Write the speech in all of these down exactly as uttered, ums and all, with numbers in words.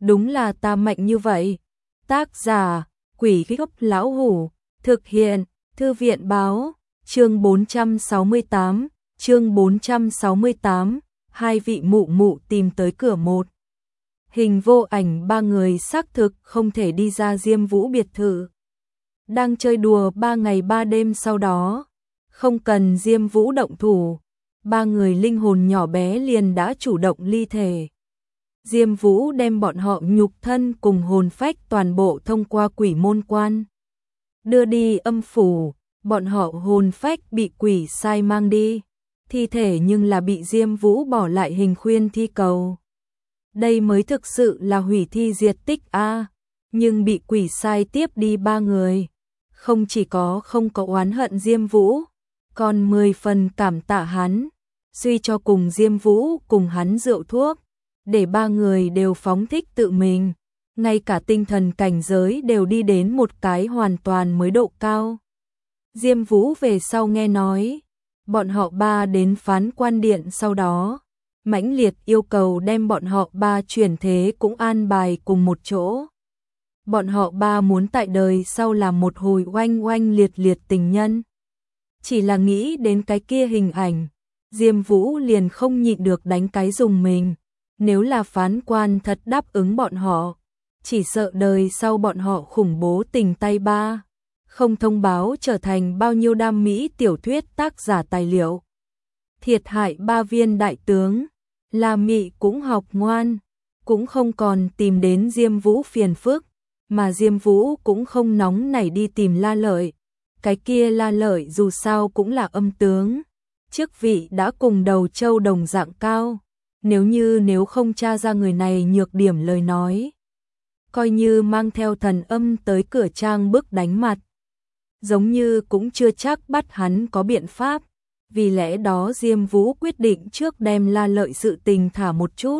đúng là ta mạnh như vậy. Tác giả, Quỷ Gốc Lão Hủ, thực hiện, Thư viện Báo, chương bốn trăm sáu mươi tám, chương bốn trăm sáu mươi tám, hai vị mụ mụ tìm tới cửa một. Hình vô ảnh ba người xác thực không thể đi ra Diêm Vũ biệt thự. Đang chơi đùa ba ngày ba đêm sau đó, không cần Diêm Vũ động thủ, ba người linh hồn nhỏ bé liền đã chủ động ly thể. Diêm Vũ đem bọn họ nhục thân cùng hồn phách toàn bộ thông qua quỷ môn quan, đưa đi âm phủ, bọn họ hồn phách bị quỷ sai mang đi, thi thể nhưng là bị Diêm Vũ bỏ lại hình khuyên thi cầu. Đây mới thực sự là hủy thi diệt tích a, nhưng bị quỷ sai tiếp đi ba người, không chỉ có không có oán hận Diêm Vũ, còn mười phần cảm tạ hắn, suy cho cùng Diêm Vũ cùng hắn rượu thuốc, để ba người đều phóng thích tự mình, ngay cả tinh thần cảnh giới đều đi đến một cái hoàn toàn mới độ cao. Diêm Vũ về sau nghe nói, bọn họ ba đến phán quan điện sau đó, mãnh liệt yêu cầu đem bọn họ ba chuyển thế cũng an bài cùng một chỗ. Bọn họ ba muốn tại đời sau làm một hồi oanh oanh liệt liệt tình nhân. Chỉ là nghĩ đến cái kia hình ảnh, Diêm Vũ liền không nhịn được đánh cái dùng mình. Nếu là phán quan thật đáp ứng bọn họ, chỉ sợ đời sau bọn họ khủng bố tình tay ba, không thông báo trở thành bao nhiêu đam mỹ tiểu thuyết tác giả tài liệu. Thiệt hại ba viên đại tướng, La Mị cũng học ngoan, cũng không còn tìm đến Diêm Vũ phiền phức, mà Diêm Vũ cũng không nóng nảy đi tìm La Lợi. Cái kia La Lợi dù sao cũng là âm tướng, chức vị đã cùng Đầu Châu đồng dạng cao. Nếu như nếu không tra ra người này nhược điểm lời nói, coi như mang theo thần âm tới cửa trang bức đánh mặt, giống như cũng chưa chắc bắt hắn có biện pháp. Vì lẽ đó Diêm Vũ quyết định trước đem La Lợi sự tình thả một chút,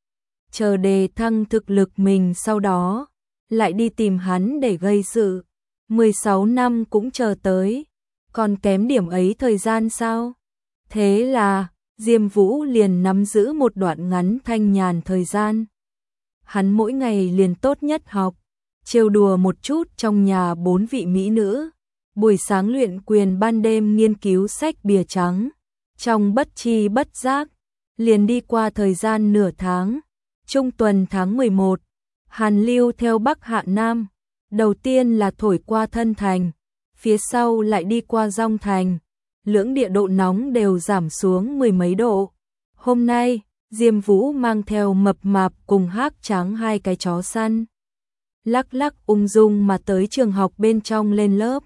chờ đề thăng thực lực mình, sau đó lại đi tìm hắn để gây sự. mười sáu năm cũng chờ tới, còn kém điểm ấy thời gian sao? Thế là Diêm Vũ liền nắm giữ một đoạn ngắn thanh nhàn thời gian. Hắn mỗi ngày liền tốt nhất học, trêu đùa một chút trong nhà bốn vị mỹ nữ, buổi sáng luyện quyền, ban đêm nghiên cứu sách bìa trắng. Trong bất chi bất giác, liền đi qua thời gian nửa tháng. Trung tuần tháng mười một, Hàn lưu theo Bắc hạ Nam, đầu tiên là thổi qua Thân Thành, phía sau lại đi qua Dong Thành. Lưỡng địa độ nóng đều giảm xuống mười mấy độ. Hôm nay, Diêm Vũ mang theo Mập Mạp cùng Hắc Trắng hai cái chó săn, lắc lắc ung dung mà tới trường học bên trong lên lớp.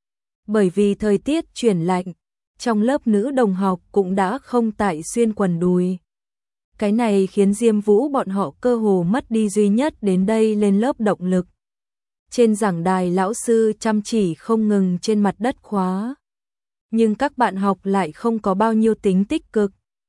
Bởi vì thời tiết chuyển lạnh, trong lớp nữ đồng học cũng đã không tại xuyên quần đùi. Cái này khiến Diêm Vũ bọn họ cơ hồ mất đi duy nhất đến đây lên lớp động lực. Trên giảng đài lão sư chăm chỉ không ngừng trên mặt đất khóa, nhưng các bạn học lại không có bao nhiêu tính tích cực.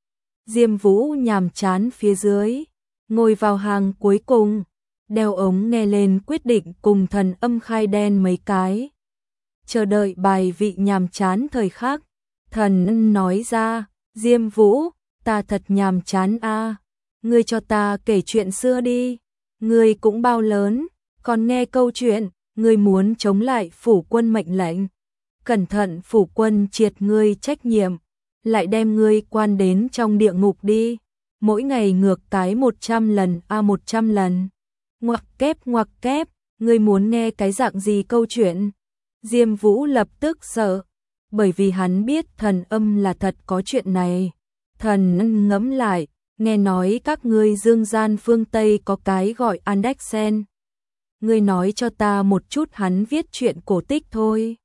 Diêm Vũ nhàm chán phía dưới, ngồi vào hàng cuối cùng, đeo ống nghe lên quyết định cùng thần âm khai đen mấy cái. Chờ đợi bài vị nhàm chán thời khắc, thần âm nói ra, Diêm Vũ, ta thật nhàm chán a, ngươi cho ta kể chuyện xưa đi, ngươi cũng bao lớn, còn nghe câu chuyện, ngươi muốn chống lại phủ quân mệnh lệnh. Cẩn thận phủ quân triệt ngươi trách nhiệm, lại đem ngươi quan đến trong địa ngục đi. Mỗi ngày ngược cái một trăm lần a à một trăm lần. Ngoặc kép ngoặc kép, ngươi muốn nghe cái dạng gì câu chuyện? Diêm Vũ lập tức sợ, bởi vì hắn biết thần âm là thật có chuyện này. Thần âm ngẫm lại, nghe nói các ngươi dương gian phương Tây có cái gọi Andexen. Ngươi nói cho ta một chút hắn viết chuyện cổ tích thôi.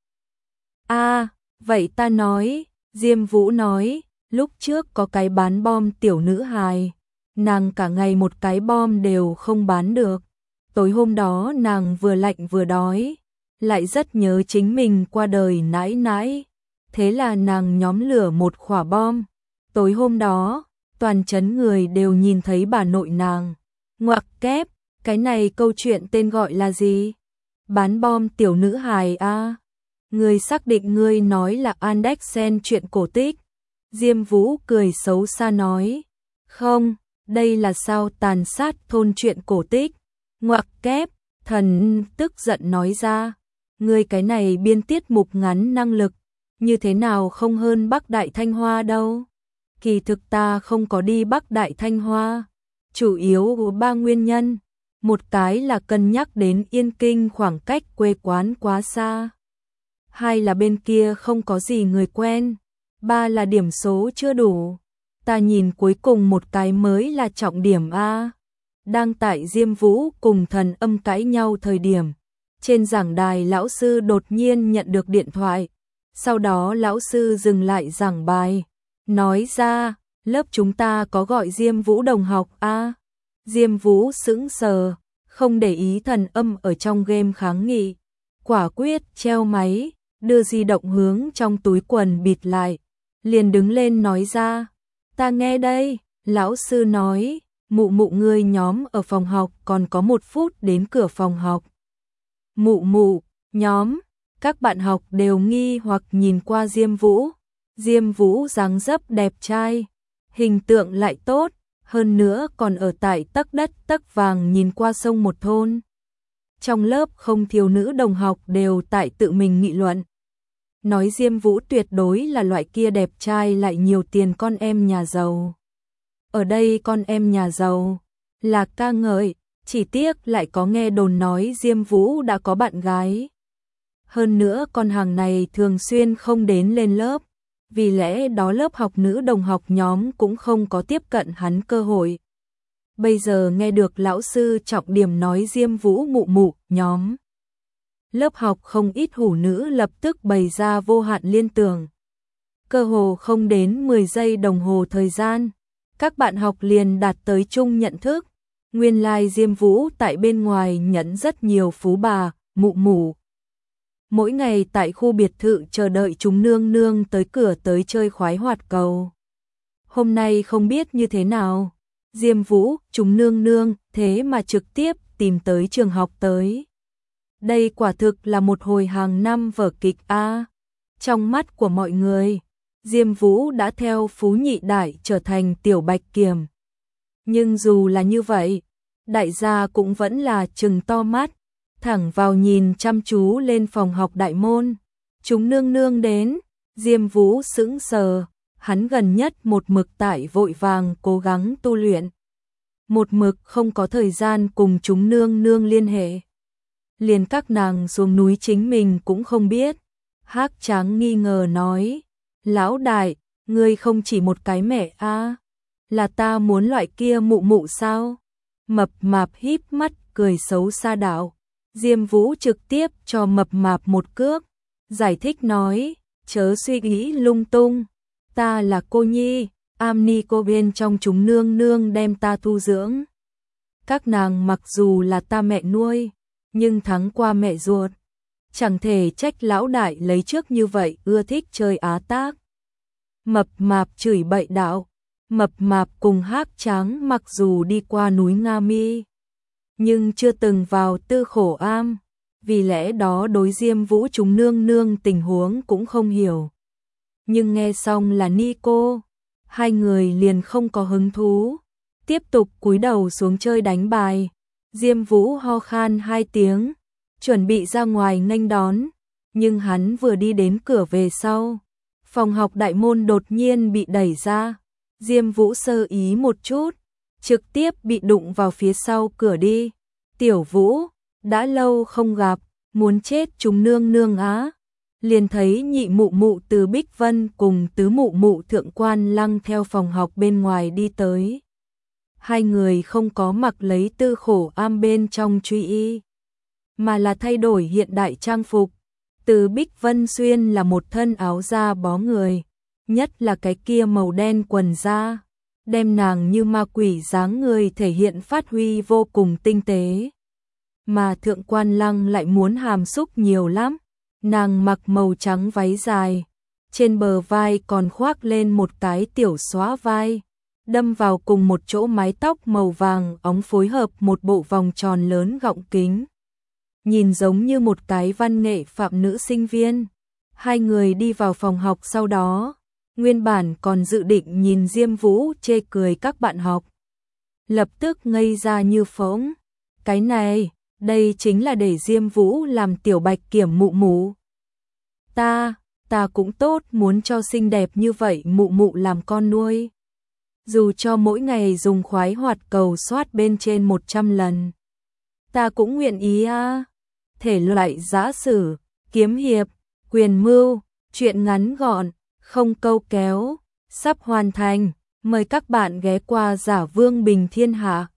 A, à, vậy ta nói, Diêm Vũ nói, lúc trước có cái bán bom tiểu nữ hài, nàng cả ngày một cái bom đều không bán được. Tối hôm đó nàng vừa lạnh vừa đói, lại rất nhớ chính mình qua đời nãi nãi, thế là nàng nhóm lửa một quả bom. Tối hôm đó, toàn trấn người đều nhìn thấy bà nội nàng. Ngoặc kép, cái này câu chuyện tên gọi là gì? Bán bom tiểu nữ hài a. À? Ngươi xác định ngươi nói là Andexen chuyện cổ tích? Diêm Vũ cười xấu xa nói, không, đây là sao tàn sát thôn chuyện cổ tích. Ngoặc kép, thần tức giận nói ra, ngươi cái này biên tiết mục ngắn năng lực, như thế nào không hơn Bắc Đại Thanh Hoa đâu. Kỳ thực ta không có đi Bắc Đại Thanh Hoa, chủ yếu có ba nguyên nhân. Một cái là cân nhắc đến Yên Kinh khoảng cách quê quán quá xa. Hai là bên kia không có gì người quen. Ba là điểm số chưa đủ. Ta nhìn cuối cùng một cái mới là trọng điểm A. Đang tại Diêm Vũ cùng Thần Âm cãi nhau thời điểm. Trên giảng đài lão sư đột nhiên nhận được điện thoại. Sau đó lão sư dừng lại giảng bài. Nói ra, lớp chúng ta có gọi Diêm Vũ đồng học A. Diêm Vũ sững sờ, không để ý Thần Âm ở trong game kháng nghị. Quả quyết treo máy, đưa di động hướng trong túi quần bịt lại. Liền đứng lên nói ra, ta nghe đây, lão sư nói, mụ mụ ngươi nhóm ở phòng học còn có một phút đến cửa phòng học. Mụ mụ, nhóm, các bạn học đều nghi hoặc nhìn qua Diêm Vũ. Diêm Vũ dáng dấp đẹp trai, hình tượng lại tốt, hơn nữa còn ở tại tấc đất tấc vàng nhìn qua sông một thôn. Trong lớp không thiếu nữ đồng học đều tại tự mình nghị luận. Nói Diêm Vũ tuyệt đối là loại kia đẹp trai lại nhiều tiền con em nhà giàu. Ở đây con em nhà giàu là ca ngợi, chỉ tiếc lại có nghe đồn nói Diêm Vũ đã có bạn gái. Hơn nữa con hàng này thường xuyên không đến lên lớp, vì lẽ đó lớp học nữ đồng học nhóm cũng không có tiếp cận hắn cơ hội. Bây giờ nghe được lão sư trọng điểm nói Diêm Vũ mụ mụ nhóm. Lớp học không ít hủ nữ lập tức bày ra vô hạn liên tưởng. Cơ hồ không đến mười giây đồng hồ thời gian, các bạn học liền đạt tới chung nhận thức. Nguyên lai Diêm Vũ tại bên ngoài nhẫn rất nhiều phú bà, mụ mụ. Mỗi ngày tại khu biệt thự chờ đợi chúng nương nương tới cửa tới chơi khoái hoạt cầu. Hôm nay không biết như thế nào, Diêm Vũ, chúng nương nương, thế mà trực tiếp tìm tới trường học tới. Đây quả thực là một hồi hàng năm vở kịch A. Trong mắt của mọi người, Diêm Vũ đã theo Phú Nhị Đại trở thành tiểu Bạch Kiểm. Nhưng dù là như vậy, đại gia cũng vẫn là trừng to mắt, thẳng vào nhìn chăm chú lên phòng học đại môn. Chúng nương nương đến, Diêm Vũ sững sờ, hắn gần nhất một mực tại vội vàng cố gắng tu luyện. Một mực không có thời gian cùng chúng nương nương liên hệ. Liền các nàng xuống núi chính mình cũng không biết. Hắc Tráng nghi ngờ nói, lão đại, ngươi không chỉ một cái mẹ a, là ta muốn loại kia mụ mụ sao? Mập mạp híp mắt cười xấu xa đạo. Diêm Vũ trực tiếp cho mập mạp một cước, giải thích nói, chớ suy nghĩ lung tung, ta là cô nhi, am ni cô bên trong chúng nương nương đem ta thu dưỡng. Các nàng mặc dù là ta mẹ nuôi, nhưng thắng qua mẹ ruột. Chẳng thể trách lão đại lấy trước như vậy ưa thích chơi á tác. Mập mạp chửi bậy đạo, mập mạp cùng Hắc Tráng mặc dù đi qua núi Nga Mi, nhưng chưa từng vào tư khổ am, vì lẽ đó đối Diêm Vũ chúng nương nương tình huống cũng không hiểu. Nhưng nghe xong là Nico, hai người liền không có hứng thú, tiếp tục cúi đầu xuống chơi đánh bài. Diêm Vũ ho khan hai tiếng, chuẩn bị ra ngoài nghênh đón, nhưng hắn vừa đi đến cửa về sau, phòng học đại môn đột nhiên bị đẩy ra. Diêm Vũ sơ ý một chút, trực tiếp bị đụng vào phía sau cửa đi. Tiểu Vũ, đã lâu không gặp, muốn chết chúng nương nương á. Liền thấy nhị mụ mụ từ Bích Vân cùng tứ mụ mụ Thượng Quan Lăng theo phòng học bên ngoài đi tới. Hai người không có mặc lấy tư khổ am bên trong truy y, mà là thay đổi hiện đại trang phục. Từ Bích Vân xuyên là một thân áo da bó người, nhất là cái kia màu đen quần da, đem nàng như ma quỷ dáng người thể hiện phát huy vô cùng tinh tế. Mà Thượng Quan Lăng lại muốn hàm xúc nhiều lắm, nàng mặc màu trắng váy dài, trên bờ vai còn khoác lên một cái tiểu xóa vai, đâm vào cùng một chỗ mái tóc màu vàng óng phối hợp một bộ vòng tròn lớn gọng kính. Nhìn giống như một cái văn nghệ phạm nữ sinh viên. Hai người đi vào phòng học sau đó, nguyên bản còn dự định nhìn Diêm Vũ chê cười các bạn học, lập tức ngây ra như phỗng. Cái này, đây chính là để Diêm Vũ làm tiểu bạch kiểm mụ mụ. Ta, ta cũng tốt, muốn cho xinh đẹp như vậy mụ mụ làm con nuôi. Dù cho mỗi ngày dùng khoái hoạt cầu soát bên trên một trăm lần. Ta cũng nguyện ý a. Thể loại giã sử, kiếm hiệp, quyền mưu, truyện ngắn gọn, không câu kéo, sắp hoàn thành. Mời các bạn ghé qua Giả Vương Bình Thiên Hạ.